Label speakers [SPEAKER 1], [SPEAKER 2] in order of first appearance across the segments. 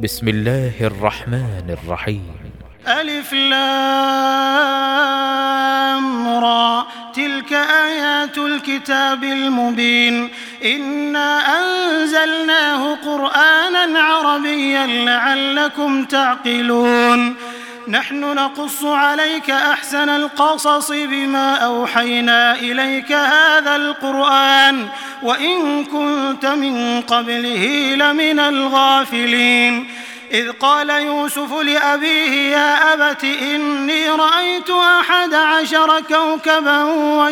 [SPEAKER 1] بسم الله الرحمن الرحيم.
[SPEAKER 2] ألف لام را، تلك آيات الكتاب المبين. إنا أنزلناه قرآنا عربيا لعلكم تعقلون. نحن نقص عليك أحسن القصص بما أوحينا إليك هذا القرآن وإن كنت من قبله لمن الغافلين. إذ قال يوسف لأبيه يا أبت إني رأيت 11 كوكبا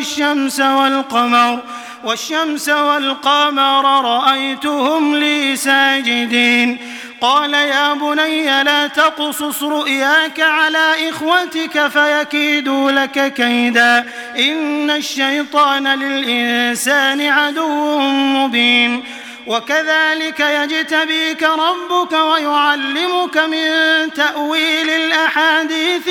[SPEAKER 2] والشمس والقمر رأيتهم لي ساجدين. قال يا بني لا تقصص رؤياك على إخوتك فيكيدوا لك كيدا إن الشيطان للإنسان عدو مبين. وكذلك يجتبيك ربك ويعلمك من تأويل الأحاديث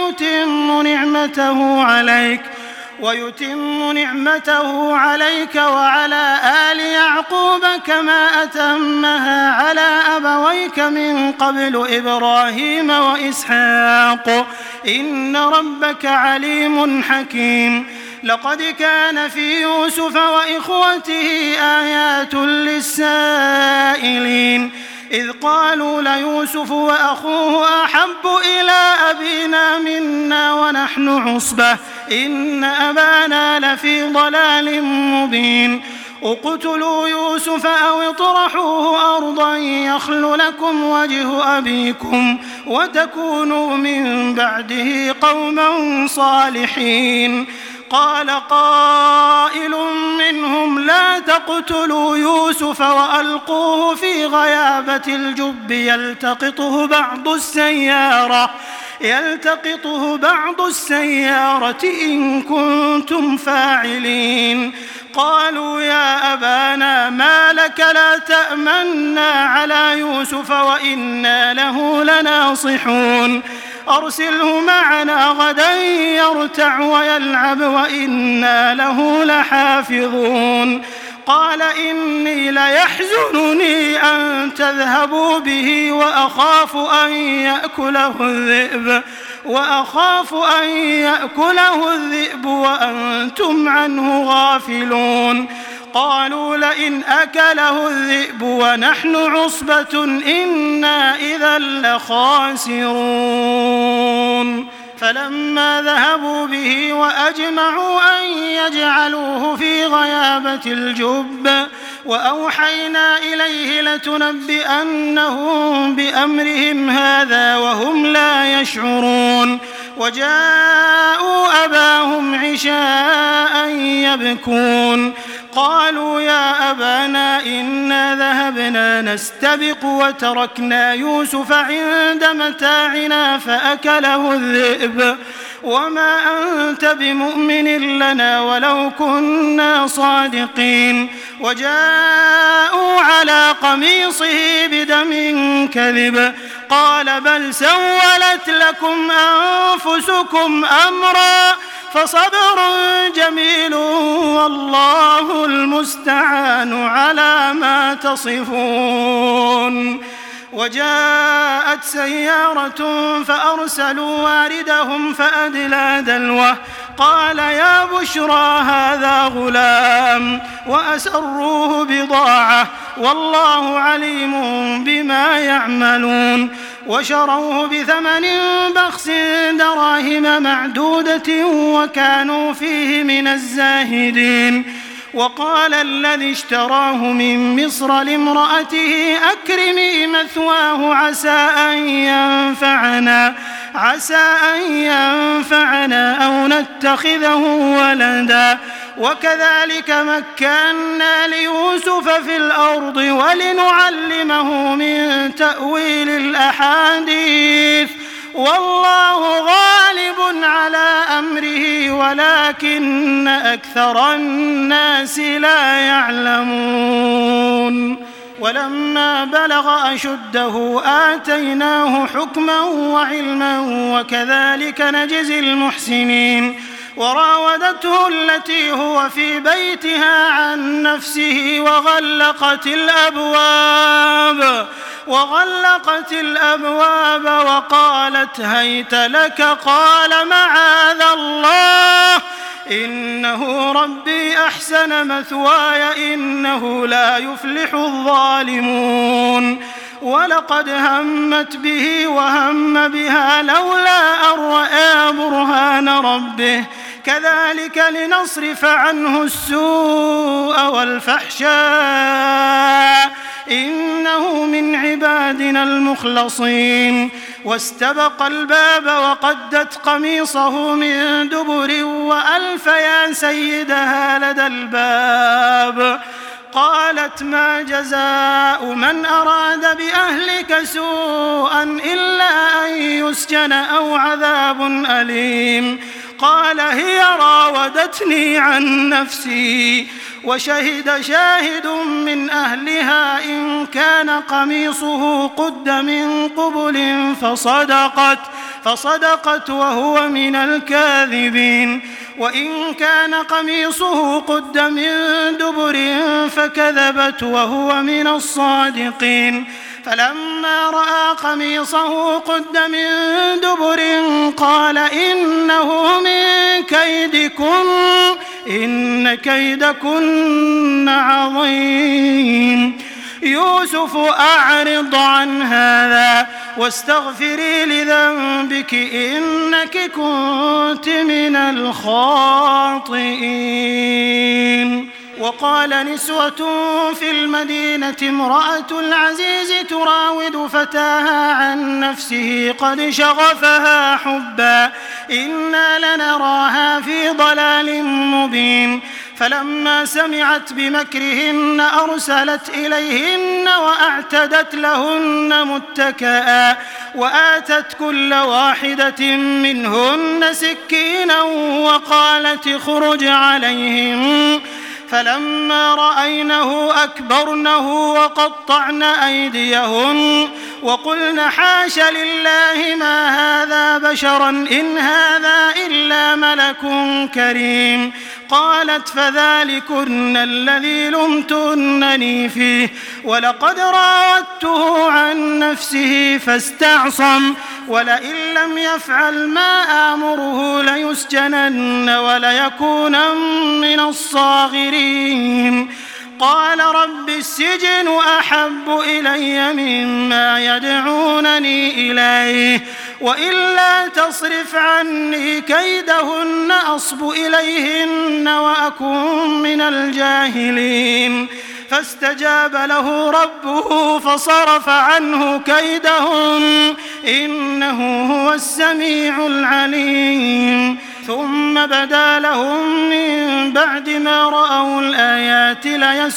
[SPEAKER 2] ويتم نعمته عليك وعلى آل يعقوب كما أتمها على أبويك من قبل إبراهيم وإسحاق إن ربك عليم حكيم. لقد كان في يوسف وإخوته آيات للسائلين إذ قالوا ليوسف وأخوه أحب إلى أبينا منا ونحن عصبة إن أبانا لفي ضلال مبين. اقتلوا يوسف أو اطرحوه أرضا يخل لكم وجه أبيكم وتكونوا من بعده قوما صالحين. قال قائل منهم لا تقتلوا يوسف وألقوه في غيابة الجب يلتقطه بعض السيارة إن كنتم فاعلين. قالوا يا أبانا ما لك لا تأمنا على يوسف وإنا له لناصحون أرسله معنا غدا يرتع ويلعب وإنا له لحافظون. قال إني ليحزنني أن تذهبوا به وأخاف أن يأكله الذئب وأنتم عنه غافلون. قالوا لئن أكله الذئب ونحن عصبة إنا إذا لخاسرون. فلما ذهبوا به وأجمعوا أن يجعلوه في غيابة الجب وأوحينا إليه لتنبئنهم بأمرهم هذا وهم لا يشعرون. وجاءوا أباهم عشاء يبكون. قالوا يا أبانا إنا ذهبنا نستبق وتركنا يوسف عند متاعنا فأكله الذئب وما أنت بمؤمن لنا ولو كنا صادقين. وجاءوا على قميصه بدم كذب قال بل سولت لكم أنفسكم أمرا فصبر جميل والله المستعان على ما تصفون. وجاءت سيارة فأرسلوا واردهم فأدلى دلوه قال يا بشرى هذا غلام وأسروه بضاعة والله عليم بما يعملون. وشروه بثمن بخس دراهم معدودة وكانوا فيه من الزاهدين. وقال الذي اشتراه من مصر لامرأته أكرمي مثواه عسى أن ينفعنا أو نتخذه ولدا. وكذلك مكنا ليوسف في الأرض ولنعلمه من تأويل الأحاديث والله غالب على أمره ولكن أكثر الناس لا يعلمون. ولما بلغ أشده آتيناه حكما وعلما وكذلك نجزي المحسنين. وراودته التي هو في بيتها عن نفسه وغلقت الأبواب وغلقت الأبواب وقالت هيت لك قال معاذ الله إنه ربي أحسن مثواي إنه لا يفلح الظالمون ولقد همت به وهم بها لولا أن رأى برهان ربه كذلك لنصرف عنه السوء والفحشاء إنه من عبادنا المخلصين واستبق الباب وقدت قميصه من دبر وألف يا سيدها لدى الباب قالت ما جزاء من أراد بأهلك سوءا إلا أن يسجن أو عذاب أليم قال هي راودتني عن نفسي وشهد شاهد من أهلها إن كان قميصه قد من قبل فصدقت وهو من الكاذبين وإن كان قميصه قد من دبر فكذبت وهو من الصادقين فلما رأى قميصه قد من دبر قال إنه من كيدكن إن كيدكن عظيم يوسف أعرض عن هذا واستغفري لذنبك إنك كنت من الخاطئين وقال نسوة في المدينة امرأة العزيز تراود فتاها عن نفسه قد شغفها حبا إنا لنراها في ضلال مبين فلما سمعت بمكرهن أرسلت إليهن وأعتدت لهن متكئا وآتت كل واحدة منهن سكينا وقالت اخرج عليهم فلما رأينه أكبرنه وقطعن أيديهن وقلن حاش لله ما هذا بشرا إن هذا إلا ملك كريم قالت فذلكن الذي لمتنني فيه ولقد راودته عن نفسه فاستعصم ولئن لم يفعل ما آمره ليسجنن وليكونن من الصاغرين قال رب السجن أحب إلي مما يدعونني إليه وإلا تصرف عني كيدهن أصب إليهن وأكن من الجاهلين فاستجاب له ربه فصرف عنه كيدهن إنه هو السميع العليم ثم بدا لهم من بعد ما رأوا الآيات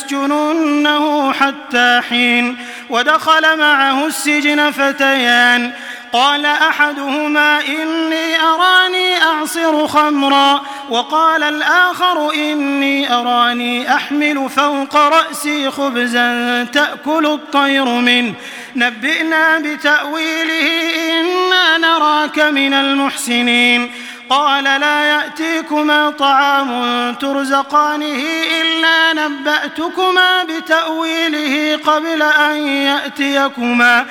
[SPEAKER 2] ليسجننه حتى حين ودخل معه السجن فتيان قال أحدهما إني أراني أعصر خمرا وقال الآخر إني أراني أحمل فوق رأسي خبزا تأكل الطير منه نبئنا بتأويله إنا نراك من المحسنين قال لا يأتيكما طعام ترزقانه إلا نبأتكما بتأويله قبل أن يأتيكما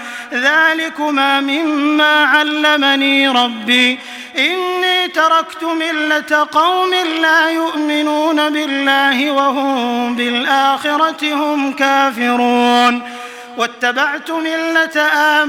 [SPEAKER 2] ذلكما مما علمني ربي إني تركت ملة قوم لا يؤمنون بالله وهم بالآخرة هم كافرون واتبعت ملة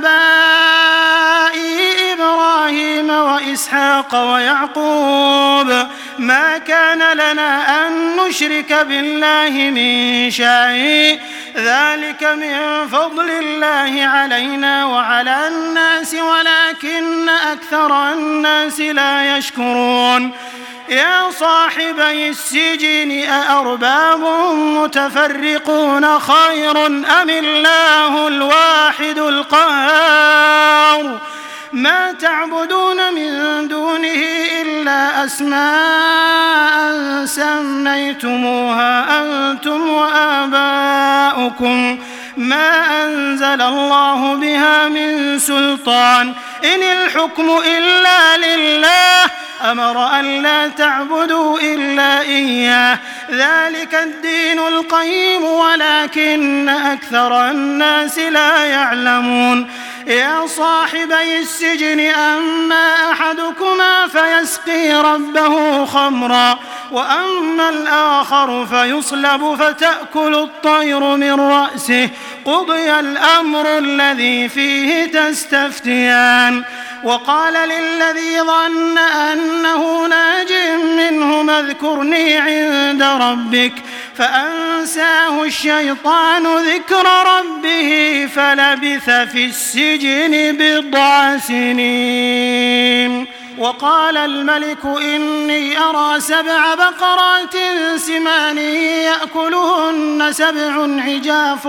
[SPEAKER 2] آبائي إبراهيم وإسحاق ويعقوب ما كان لنا أن نشرك بالله من شيء ذلك من فضل الله علينا وعلى الناس ولكن أكثر الناس لا يشكرون يا صاحبي السجن أأرباب متفرقون خير أم الله الواحد القهار ما تعبدون من دونه إلا أسماء سميتموها أنتم وآباؤكم ما أنزل الله بها من سلطان إن الحكم إلا لله أمر ألا تعبدوا إلا إياه ذلك الدين القيم ولكن أكثر الناس لا يعلمون يا صاحبي السجن أما أحدكما فيسقي ربه خمرا وأما الآخر فيصلب فتأكل الطير من رأسه قضي الأمر الذي فيه تستفتيان وقال للذي ظن أنه ناج منهما اذكرني عند ربك فأنساه الشيطان ذكر ربه فلبث في السجن بضع سنين وقال الملك إني أرى 7 بقرات سمان يأكلهن 7 عجاف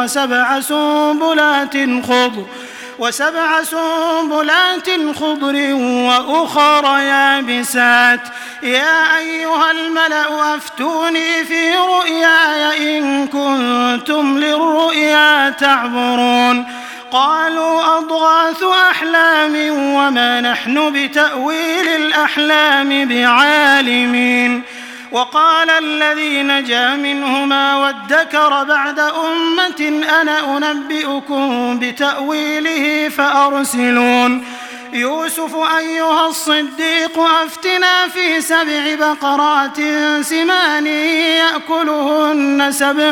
[SPEAKER 2] وسبع سنبلات خضر وأخر يابسات يا أيها الملأ أفتوني في رؤياي إن كنتم للرؤيا تعبرون قالوا أضغاث أحلام وما نحن بتأويل الأحلام بعالمين وقال الذي نجا منهما وادكر بعد أمة أنا أنبئكم بتأويله فأرسلون يوسف أيها الصديق أفتنا في 7 بقرات سمان يأكلهن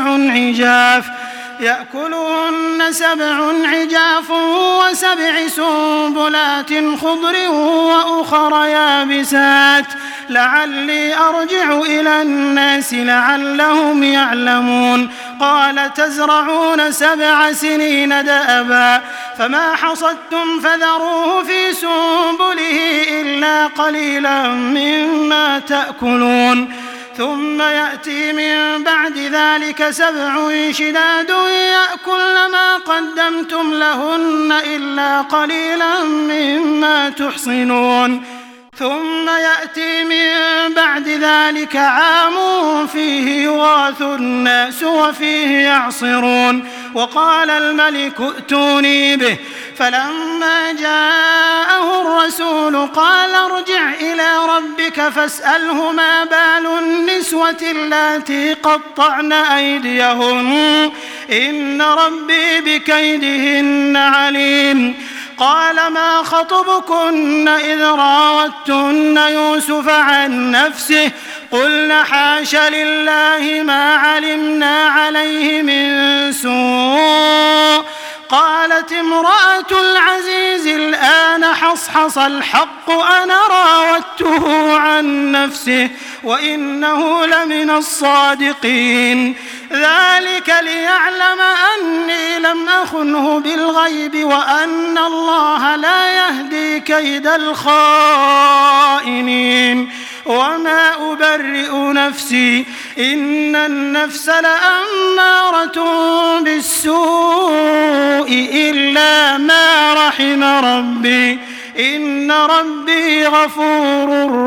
[SPEAKER 2] 7 عجاف و7 سنبلات خضر وأخر يابسات لعلي أرجع إلى الناس لعلهم يعلمون قال تزرعون 7 سنين دأبا فما حصدتم فذروه في سنبله إلا قليلا مما تأكلون ثم يأتي من بعد ذلك 7 شداد يأكلن ما قدمتم لهن إلا قليلا مما تحصنون ثم يأتي من بعد ذلك عام فيه يغاث الناس وفيه يعصرون وقال الملك ائتوني به فلما جاءه الرسول قال ارجع إلى ربك فاسأله ما بال النسوة اللاتي قطعن أيديهن إن ربي بكيدهن عليم قال ما خطبكن إذ راوتن يوسف عن نفسه قلنا حاش لله ما علمنا عليه من سوء قالت امرأة العزيز الآن حصحص الحق أنا راودته عن نفسه وإنه لمن الصادقين ذلك ليعلم أني لم أخنه بالغيب وأن الله لا يهدي كيد الخائنين وما أبرئ نفسي إن النفس لأمارة بالسوء إلا ما رحم ربي إن ربي غفور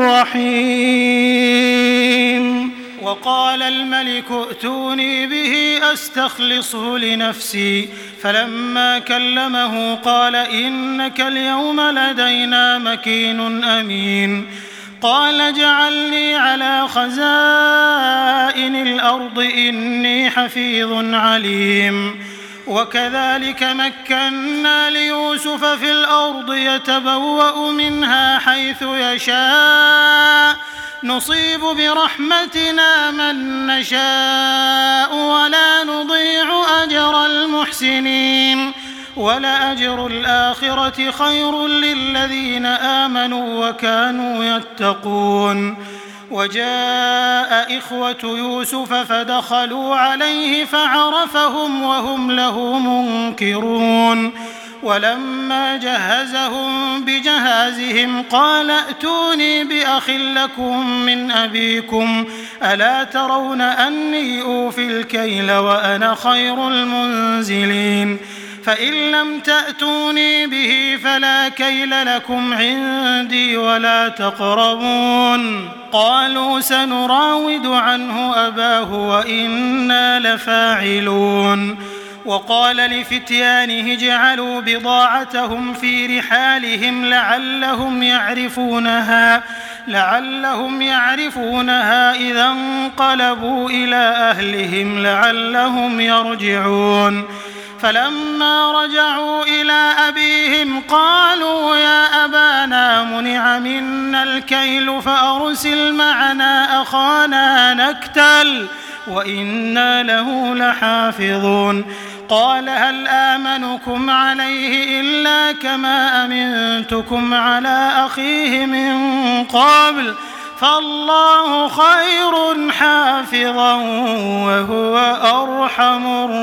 [SPEAKER 2] رحيم وقال الملك ائتوني به أستخلصه لنفسي فلما كلمه قال إنك اليوم لدينا مكين أمين قال اجعلني على خزائن الأرض إني حفيظ عليم وكذلك مكنا ليوسف في الأرض يتبوأ منها حيث يشاء نصيب برحمتنا من نشاء ولا نضيع أجر المحسنين ولأجر الآخرة خير للذين آمنوا وكانوا يتقون وجاء إخوة يوسف فدخلوا عليه فعرفهم وهم له منكرون ولما جهزهم بجهازهم قال ائتوني بأخ لكم من أبيكم ألا ترون أني أوفي الكيل وأنا خير المنزلين فإن لم تأتوني به فلا كيل لكم عندي ولا تقربون قالوا سنراود عنه أباه وإنا لفاعلون وقال لفتيانه اجعلوا بضاعتهم في رحالهم لعلهم يعرفونها إذا انقلبوا إلى أهلهم لعلهم يرجعون. فلما رجعوا إلى أبيهم قالوا يا أبانا منع منا الكيل فأرسل معنا أخانا نكتل وإنا له لحافظون. قال هل آمنكم عليه إلا كما أمنتكم على أخيه من قبل فالله خير حافظا وهو أرحم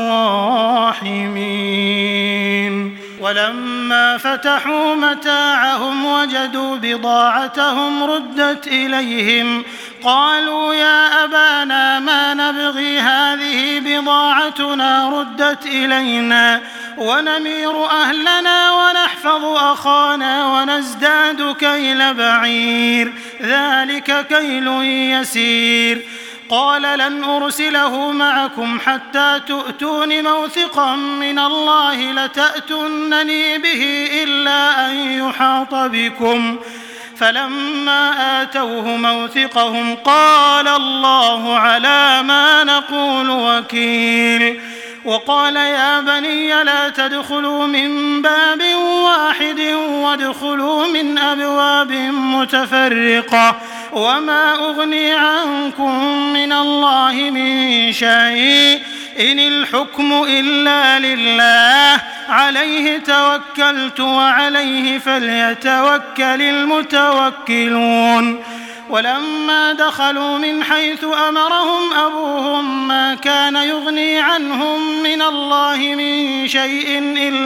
[SPEAKER 2] الراحمين. ولما فتحوا متاعهم وجدوا بضاعتهم ردت إليهم قالوا يا أبانا ما نبغي هذه بضاعتنا ردت إلينا ونمير أهلنا ونحفظ أخانا ونزداد كيل بعير ذلك كيل يسير. قال لن أرسله معكم حتى تؤتون موثقا من الله لتأتونني به إلا أن يحاط بكم. فلما آتوه موثقهم قال الله على ما نقول وكيل. وقال يا بني لا تدخلوا من باب واحد وادخلوا من أبواب متفرقة وما أغني عنكم من الله من شيء إن الحكم إلا لله عليه توكلت وعليه فليتوكل المتوكلون. ولما دخلوا من حيث أمرهم أبوهم ما كان يغني عنهم من الله من شيء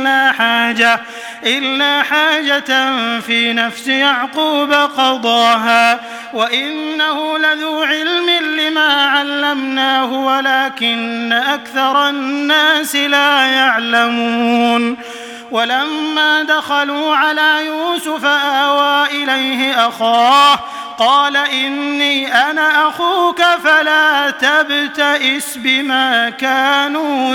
[SPEAKER 2] إلا حاجة في نفس يعقوب قضاها وإنه لذو علم لما علمناه ولكن أكثر الناس لا يعلمون. ولما دخلوا على يوسف آوى إليه أخاه قال إني أنا أخوك فلا تبتئس بما كانوا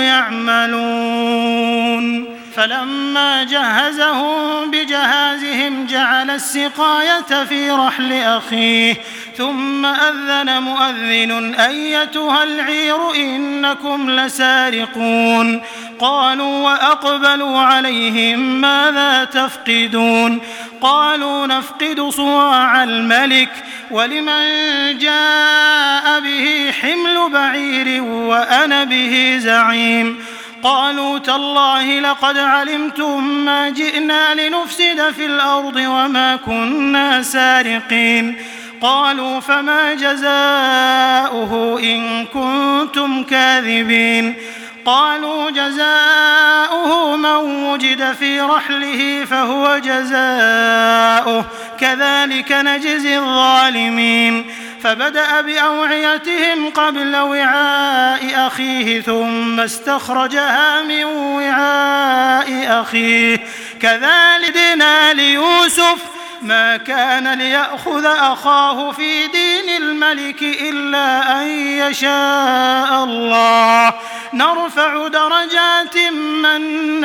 [SPEAKER 2] يعملون. فلما جهزهم بجهازهم جعل السقاية في رحل أخيه ثم أذن مؤذن أيتها العير إنكم لسارقون. قالوا وأقبلوا عليهم ماذا تفقدون؟ قالوا نفقد صواع الملك ولمن جاء به حمل بعير وأنا به زعيم. قالوا تالله لقد علمتم ما جئنا لنفسد في الأرض وما كنا سارقين. قالوا فما جزاؤه إن كنتم كاذبين؟ قالوا جزاؤه من وجد في رحله فهو جزاؤه كذلك نجزي الظالمين. فبدأ بأوعيتهم قبل وعاء أخيه ثم استخرجها من وعاء أخيه كذلك دنا ليوسف ما كان ليأخذ أخاه في دين الملك إلا أن يشاء الله نرفع درجات من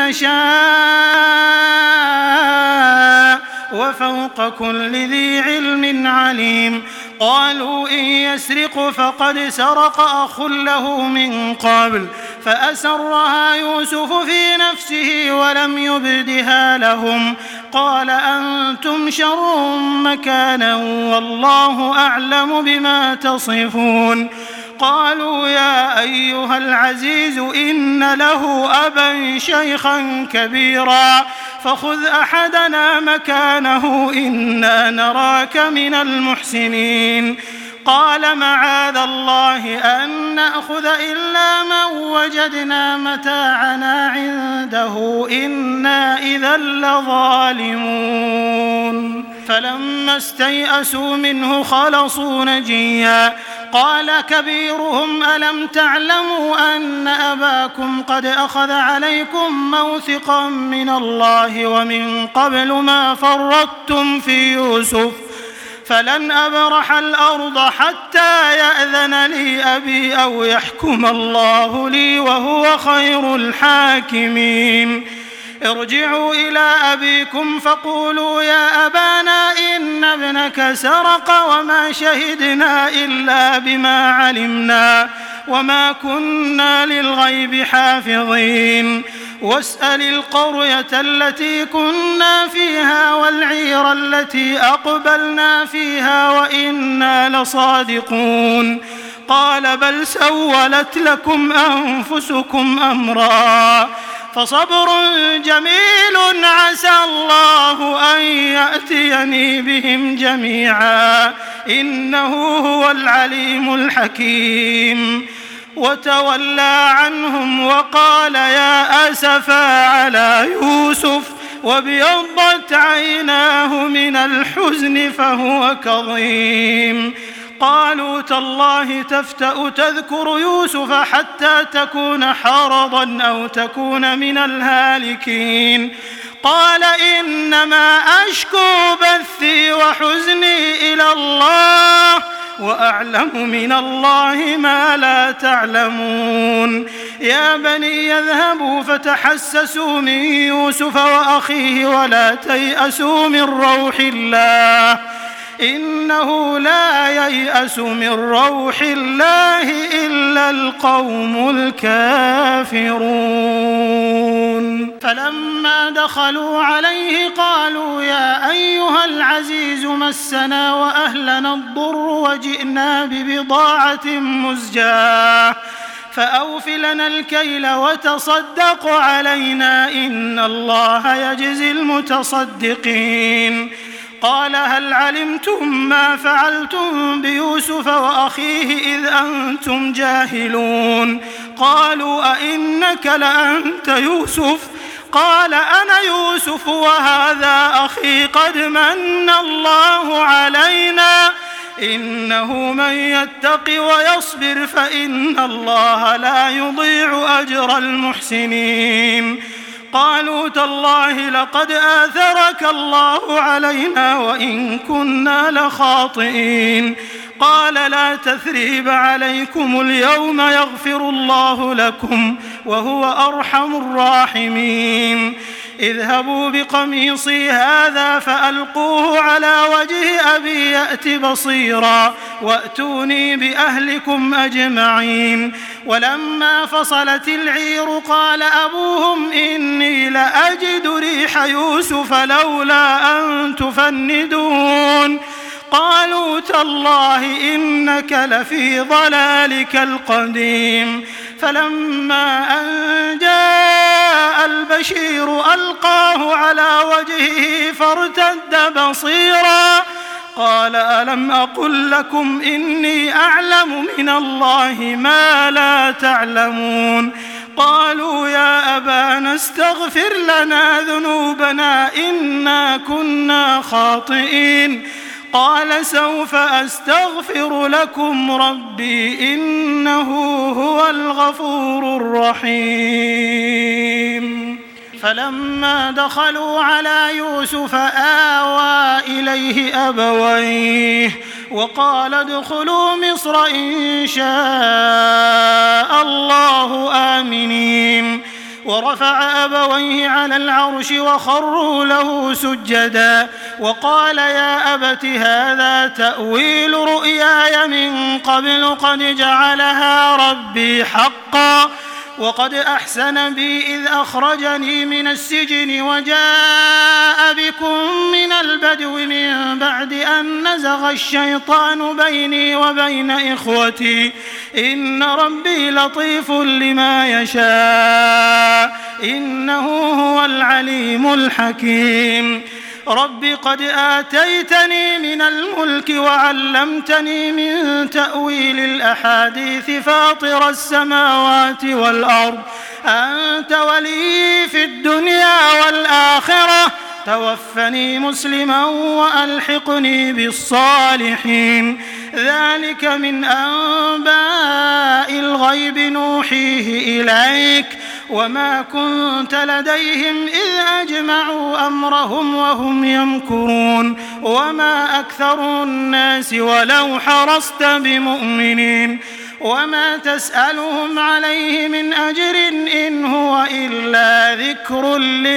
[SPEAKER 2] نشاء وفوق كل ذي علم عليم. قالوا إن يسرق فقد سرق أخ له من قبل فأسرها يوسف في نفسه ولم يبدها لهم. قال أنتم شر مكانا والله أعلم بما تصفون. قالوا يا أيها العزيز إن له أبا شيخا كبيرا فخذ أحدنا مكانه إنا نراك من المحسنين. قال معاذ الله أن نأخذ إلا من وجدنا متاعنا عنده إنا إذا لظالمون. فلما استيئسوا منه خلصوا نجيا. قال كبيرهم ألم تعلموا أن أباكم قد أخذ عليكم موثقا من الله ومن قبل ما فرطتم في يوسف فلن أبرح الأرض حتى يأذن لي أبي أو يحكم الله لي وهو خير الحاكمين. ارجعوا إلى أبيكم فقولوا يا أبانا إن ابنك سرق وما شهدنا إلا بما علمنا وما كنا للغيب حافظين. واسأل القرية التي كنا فيها والعير التي أقبلنا فيها وإنا لصادقون. قال بل سولت لكم أنفسكم أمرا فصبر جميل عسى الله أن يأتيني بهم جميعا إنه هو العليم الحكيم. وتولى عنهم وقال يا أسفا على يوسف وابيضت عيناه من الحزن فهو كظيم. قالوا تالله تفتأ تذكر يوسف حتى تكون حرضا أو تكون من الهالكين. قال إنما أشكو بثي وحزني إلى الله وأعلم من الله ما لا تعلمون. يا بني يذهبوا فتحسسوا من يوسف وأخيه ولا تيأسوا من روح الله إنه لا ييأس من روح الله إلا القوم الكافرون. فلما دخلوا عليه قالوا يا أيها العزيز مسنا وأهلنا الضر وجئنا ببضاعة مزجاة فأوف لنا الكيل وتصدق علينا إن الله يجزي المتصدقين. قال هل علمتم ما فعلتم بيوسف وأخيه إذ أنتم جاهلون؟ قالوا أئنك لأنت يوسف؟ قال أنا يوسف وهذا أخي قد من الله علينا إنه من يتق ويصبر فإن الله لا يضيع أجر المحسنين. قالوا تالله لقد آثرك الله علينا وإن كنا لخاطئين. قال لا تثريب عليكم اليوم يغفر الله لكم وهو أرحم الراحمين. اذهبوا بقميصي هذا فألقوه على وجه أبي يأت بصيرا وأتوني بأهلكم أجمعين. ولما فصلت العير قال أبوهم إني لأجد ريح يوسف لولا أن تفندون. قالوا تالله إنك لفي ضلالك القديم. فلما أن جاء البشير ألقاه على وجهه فارتد بصيرا قال ألم أقل لكم إني أعلم من الله ما لا تعلمون. قالوا يا أبانا استغفر لنا ذنوبنا إنا كنا خاطئين. قال سوف أستغفر لكم ربي إنه هو الغفور الرحيم. فلما دخلوا على يوسف آوى إليه أبويه وقال ادخلوا مصر إن شاء الله آمنين. ورفع أبويه على العرش وخروا له سجدا وقال يا أبت هذا تأويل رؤياي من قبل قد جعلها ربي حقا وقد أحسن بي إذ أخرجني من السجن وجاء بكم من البدو من بعد أن نزغ الشيطان بيني وبين إخوتي إن ربي لطيف لما يشاء إنه هو العليم الحكيم. رب قد آتيتني من الملك وعلمتني من تأويل الأحاديث فاطر السماوات والأرض أنت ولي في الدنيا والآخرة توفني مسلما وألحقني بالصالحين. ذلك من أنباء الغيب نوحيه إليك وما كنت لديهم إذ أجمعوا أمرهم وهم يمكرون وما أكثر الناس ولو حرصت بمؤمنين وما تسألهم عليه من أجر إن هو إلا ذكر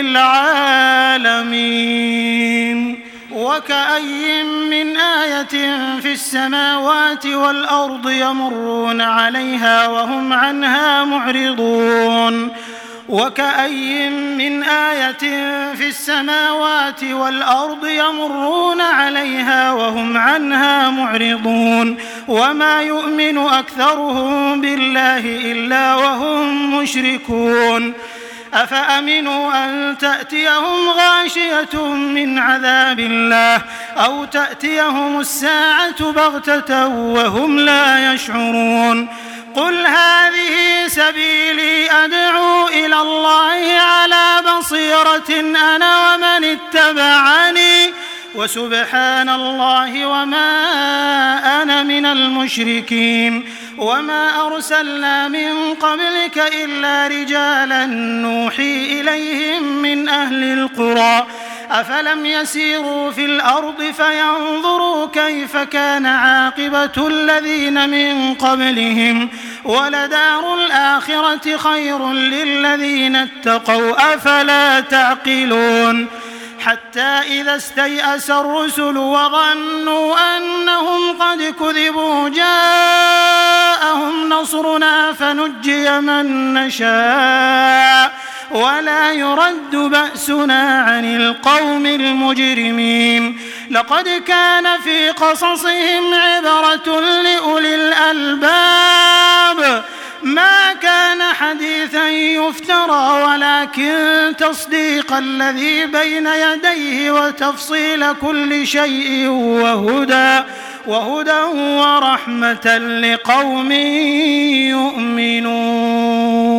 [SPEAKER 2] للعالمين وكأي من آية في السماوات والأرض يمرون عليها وهم عنها معرضون وكأي من آية في السماوات والأرض يمرون عليها وهم عنها معرضون وما يؤمن أكثرهم بالله إلا وهم مشركون أفأمنوا أن تأتيهم غاشية من عذاب الله أو تأتيهم الساعة بغتة وهم لا يشعرون قل هذه سبيلي أدعو إلى الله على بصيرة أنا ومن اتبعني وسبحان الله وما أنا من المشركين وما أرسلنا من قبلك إلا رجالا نوحي إليهم من أهل القرى أفلم يسيروا في الأرض فينظروا كيف كان عاقبة الذين من قبلهم ولدار الآخرة خير للذين اتقوا أفلا تعقلون حتى إذا استيأس الرسل وظنوا أنهم قد كذبوا جاءهم نصرنا فنجي من نشاء ولا يرد بأسنا عن القوم المجرمين لقد كان في قصصهم عبرة لأولي الألباب ما كان حديثا يفترى ولكن تصديق الذي بين يديه وتفصيل كل شيء وهدى ورحمة لقوم يؤمنون.